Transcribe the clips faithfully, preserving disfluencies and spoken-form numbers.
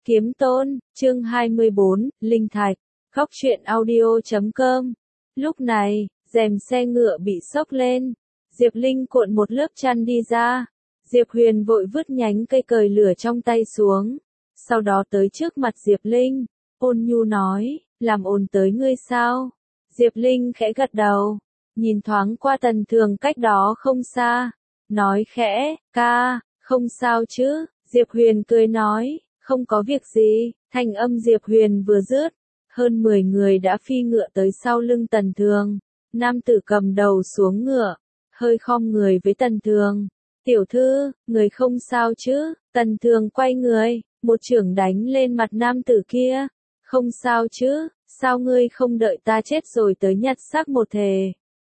Kiếm Tôn, chương hai mươi bốn, Linh Thạch, Góc truyện audio chấm com. Lúc này, rèm xe ngựa bị xốc lên, Diệp Linh cuộn một lớp chăn đi ra. Diệp Huyền vội vứt nhánh cây cời lửa trong tay xuống, sau đó tới trước mặt Diệp Linh, ôn nhu nói, làm ồn tới ngươi sao? Diệp Linh khẽ gật đầu, nhìn thoáng qua Tần Thường cách đó không xa, nói khẽ, ca, không sao chứ? Diệp Huyền cười nói, không có việc gì. Thanh âm Diệp Huyền vừa dứt, hơn mười người đã phi ngựa tới sau lưng Tần Thường. Nam tử cầm đầu xuống ngựa, hơi khom người với Tần Thường. Tiểu thư, người không sao chứ? Tần Thường quay người, một chưởng đánh lên mặt nam tử kia. Không sao chứ, sao ngươi không đợi ta chết rồi tới nhặt xác một thề?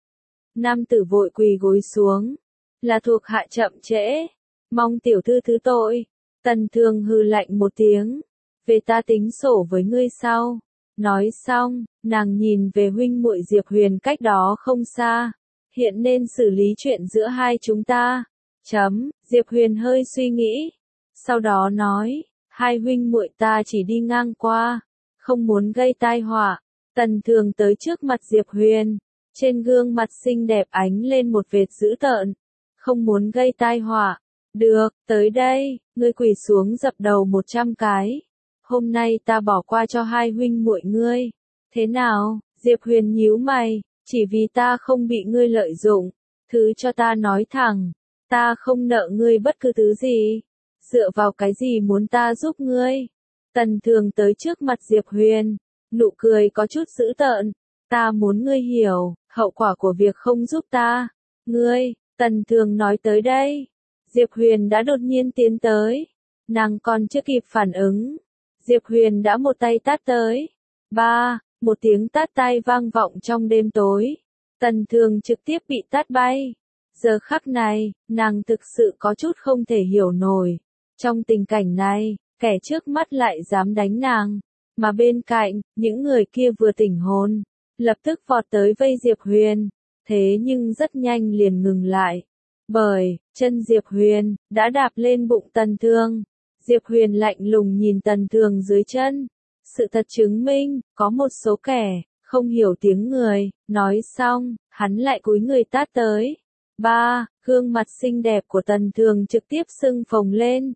Nam tử vội quỳ gối xuống, là thuộc hạ chậm trễ, mong tiểu thư thứ tội. Tần Thường hừ lạnh một tiếng, về ta tính sổ với ngươi sau. Nói xong, nàng nhìn về huynh muội Diệp Huyền cách đó không xa, hiện nên xử lý chuyện giữa hai chúng ta. Chấm, Diệp Huyền hơi suy nghĩ, sau đó nói, hai huynh muội ta chỉ đi ngang qua, không muốn gây tai họa. Tần Thường tới trước mặt Diệp Huyền, trên gương mặt xinh đẹp ánh lên một vệt dữ tợn, không muốn gây tai họa. Được, tới đây, ngươi quỳ xuống dập đầu một trăm cái. Hôm nay ta bỏ qua cho hai huynh muội ngươi. Thế nào? Diệp Huyền nhíu mày, chỉ vì ta không bị ngươi lợi dụng. Thứ cho ta nói thẳng, ta không nợ ngươi bất cứ thứ gì. Dựa vào cái gì muốn ta giúp ngươi? Tần Thường tới trước mặt Diệp Huyền, nụ cười có chút dữ tợn. Ta muốn ngươi hiểu, hậu quả của việc không giúp ta. Ngươi, Tần Thường nói tới đây, Diệp Huyền đã đột nhiên tiến tới, nàng còn chưa kịp phản ứng, Diệp Huyền đã một tay tát tới. Ba, một tiếng tát tai vang vọng trong đêm tối, Tần Thường trực tiếp bị tát bay. Giờ khắc này, nàng thực sự có chút không thể hiểu nổi. Trong tình cảnh này, kẻ trước mắt lại dám đánh nàng, mà bên cạnh, những người kia vừa tỉnh hồn, lập tức vọt tới vây Diệp Huyền, thế nhưng rất nhanh liền ngừng lại. Bởi, chân Diệp Huyền, đã đạp lên bụng Tần Thường. Diệp Huyền lạnh lùng nhìn Tần Thường dưới chân. Sự thật chứng minh, có một số kẻ, không hiểu tiếng người. Nói xong, hắn lại cúi người tát tới. Ba, gương mặt xinh đẹp của Tần Thường trực tiếp sưng phồng lên.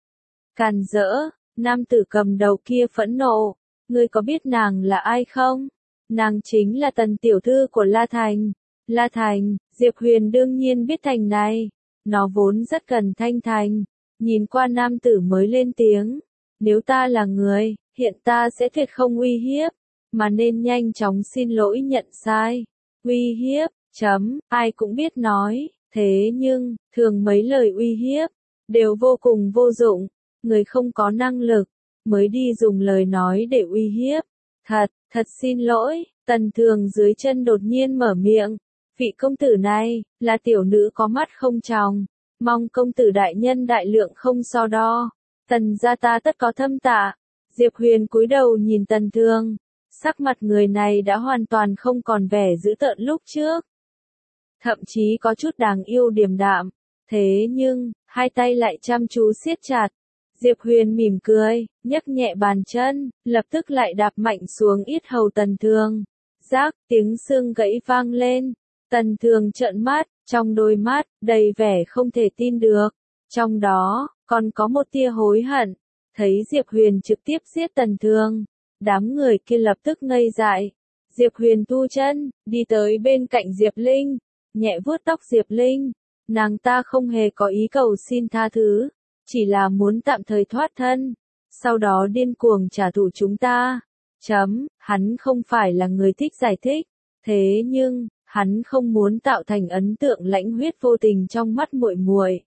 Càn rỡ, nam tử cầm đầu kia phẫn nộ. Ngươi có biết nàng là ai không? Nàng chính là Tần tiểu thư của La Thành. La Thành, Diệp Huyền đương nhiên biết thành này, nó vốn rất cần Thanh Thành. Nhìn qua nam tử mới lên tiếng, nếu ta là người, hiện ta sẽ tuyệt không uy hiếp, mà nên nhanh chóng xin lỗi nhận sai. Uy hiếp, chấm, ai cũng biết nói, thế nhưng, thường mấy lời uy hiếp, đều vô cùng vô dụng, người không có năng lực, mới đi dùng lời nói để uy hiếp. Thật, thật xin lỗi, Tần Thường dưới chân đột nhiên mở miệng. Vị công tử này, là tiểu nữ có mắt không tròng, mong công tử đại nhân đại lượng không so đo. Tần gia ta tất có thâm tạ. Diệp Huyền cúi đầu nhìn Tần Thường, sắc mặt người này đã hoàn toàn không còn vẻ dữ tợn lúc trước, thậm chí có chút đáng yêu điềm đạm. Thế nhưng, hai tay lại chăm chú siết chặt. Diệp Huyền mỉm cười, nhấc nhẹ bàn chân, lập tức lại đạp mạnh xuống yết hầu Tần Thường. Rác, tiếng xương gãy vang lên. Tần Thường trợn mắt, trong đôi mắt, đầy vẻ không thể tin được. Trong đó, còn có một tia hối hận. Thấy Diệp Huyền trực tiếp giết Tần Thường, đám người kia lập tức ngây dại. Diệp Huyền thu chân, đi tới bên cạnh Diệp Linh, nhẹ vuốt tóc Diệp Linh. Nàng ta không hề có ý cầu xin tha thứ, chỉ là muốn tạm thời thoát thân, sau đó điên cuồng trả thù chúng ta. Chấm, hắn không phải là người thích giải thích, thế nhưng hắn không muốn tạo thành ấn tượng lãnh huyết vô tình trong mắt muội muội.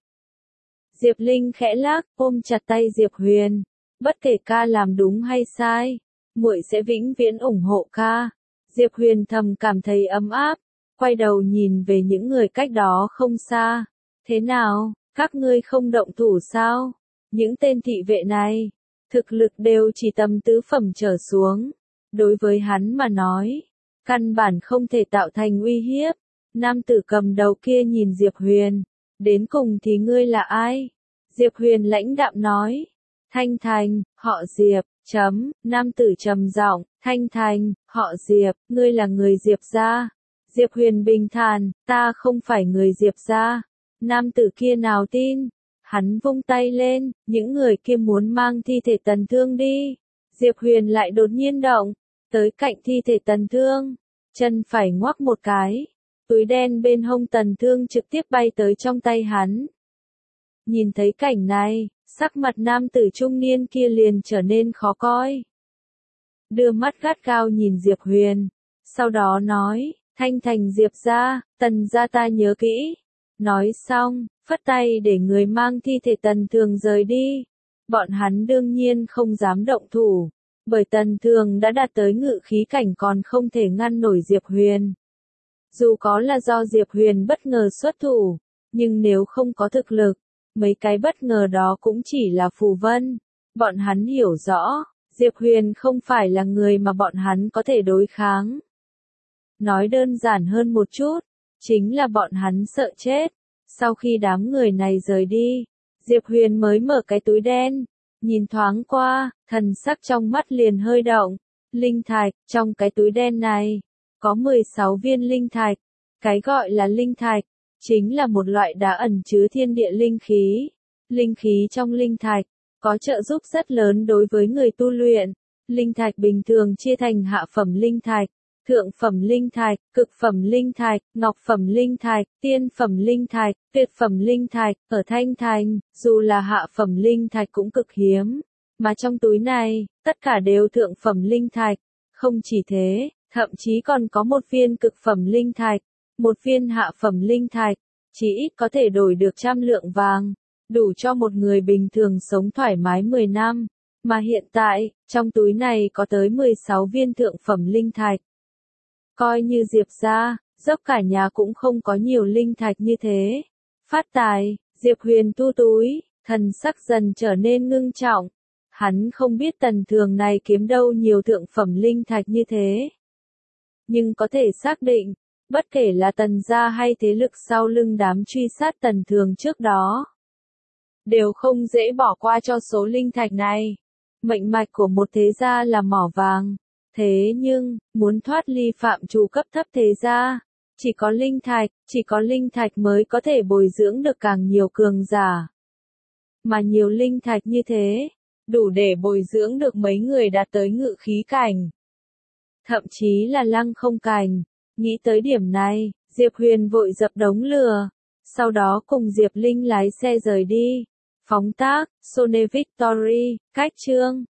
Diệp Linh khẽ lắc, ôm chặt tay Diệp Huyền. Bất kể ca làm đúng hay sai, muội sẽ vĩnh viễn ủng hộ ca. Diệp Huyền thầm cảm thấy ấm áp, quay đầu nhìn về những người cách đó không xa. Thế nào, các ngươi không động thủ sao? Những tên thị vệ này, thực lực đều chỉ tầm tứ phẩm trở xuống. Đối với hắn mà nói, căn bản không thể tạo thành uy hiếp. Nam tử cầm đầu kia nhìn Diệp Huyền, đến cùng thì ngươi là ai? Diệp Huyền lãnh đạm nói, Thanh Thành, họ Diệp, chấm, nam tử trầm giọng, Thanh Thành, họ Diệp, ngươi là người Diệp gia. Diệp Huyền bình thản, ta không phải người Diệp gia. Nam tử kia nào tin, hắn vung tay lên, những người kia muốn mang thi thể Tần Thương đi. Diệp Huyền lại đột nhiên động, tới cạnh thi thể Tần Thương, chân phải ngoắc một cái, túi đen bên hông Tần Thương trực tiếp bay tới trong tay hắn. Nhìn thấy cảnh này, sắc mặt nam tử trung niên kia liền trở nên khó coi. Đưa mắt gắt gao nhìn Diệp Huyền, sau đó nói, Thanh Thành Diệp gia, Tần gia ta nhớ kỹ. Nói xong, phất tay để người mang thi thể Tần Thường rời đi. Bọn hắn đương nhiên không dám động thủ, bởi Tần Thường đã đạt tới ngự khí cảnh còn không thể ngăn nổi Diệp Huyền. Dù có là do Diệp Huyền bất ngờ xuất thủ, nhưng nếu không có thực lực, mấy cái bất ngờ đó cũng chỉ là phù vân. Bọn hắn hiểu rõ, Diệp Huyền không phải là người mà bọn hắn có thể đối kháng. Nói đơn giản hơn một chút, chính là bọn hắn sợ chết. Sau khi đám người này rời đi, Diệp Huyền mới mở cái túi đen, nhìn thoáng qua, thần sắc trong mắt liền hơi động. Linh thạch, trong cái túi đen này, có mười sáu viên linh thạch. Cái gọi là linh thạch, chính là một loại đá ẩn chứa thiên địa linh khí. Linh khí trong linh thạch, có trợ giúp rất lớn đối với người tu luyện. Linh thạch bình thường chia thành hạ phẩm linh thạch, thượng phẩm linh thạch, cực phẩm linh thạch, ngọc phẩm linh thạch, tiên phẩm linh thạch, tuyệt phẩm linh thạch. Ở Thanh Thành, dù là hạ phẩm linh thạch cũng cực hiếm, mà trong túi này, tất cả đều thượng phẩm linh thạch. Không chỉ thế, thậm chí còn có một viên cực phẩm linh thạch, một viên hạ phẩm linh thạch, chỉ ít có thể đổi được trăm lượng vàng, đủ cho một người bình thường sống thoải mái mười năm. Mà hiện tại, trong túi này có tới mười sáu viên thượng phẩm linh thạch. Coi như Diệp gia, dốc cả nhà cũng không có nhiều linh thạch như thế. Phát tài, Diệp Huyền thu túi, thần sắc dần trở nên ngưng trọng. Hắn không biết Tần Thường này kiếm đâu nhiều thượng phẩm linh thạch như thế. Nhưng có thể xác định, bất kể là Tần gia hay thế lực sau lưng đám truy sát Tần Thường trước đó, đều không dễ bỏ qua cho số linh thạch này. Mệnh mạch của một thế gia là mỏ vàng. Thế nhưng, muốn thoát ly phạm trù cấp thấp thế gia, chỉ có linh thạch, chỉ có linh thạch mới có thể bồi dưỡng được càng nhiều cường giả. Mà nhiều linh thạch như thế, đủ để bồi dưỡng được mấy người đạt tới ngự khí cảnh. Thậm chí là lăng không cảnh. Nghĩ tới điểm này, Diệp Huyền vội dập đống lửa, sau đó cùng Diệp Linh lái xe rời đi. Phóng tác, Sone Victory, cách chương.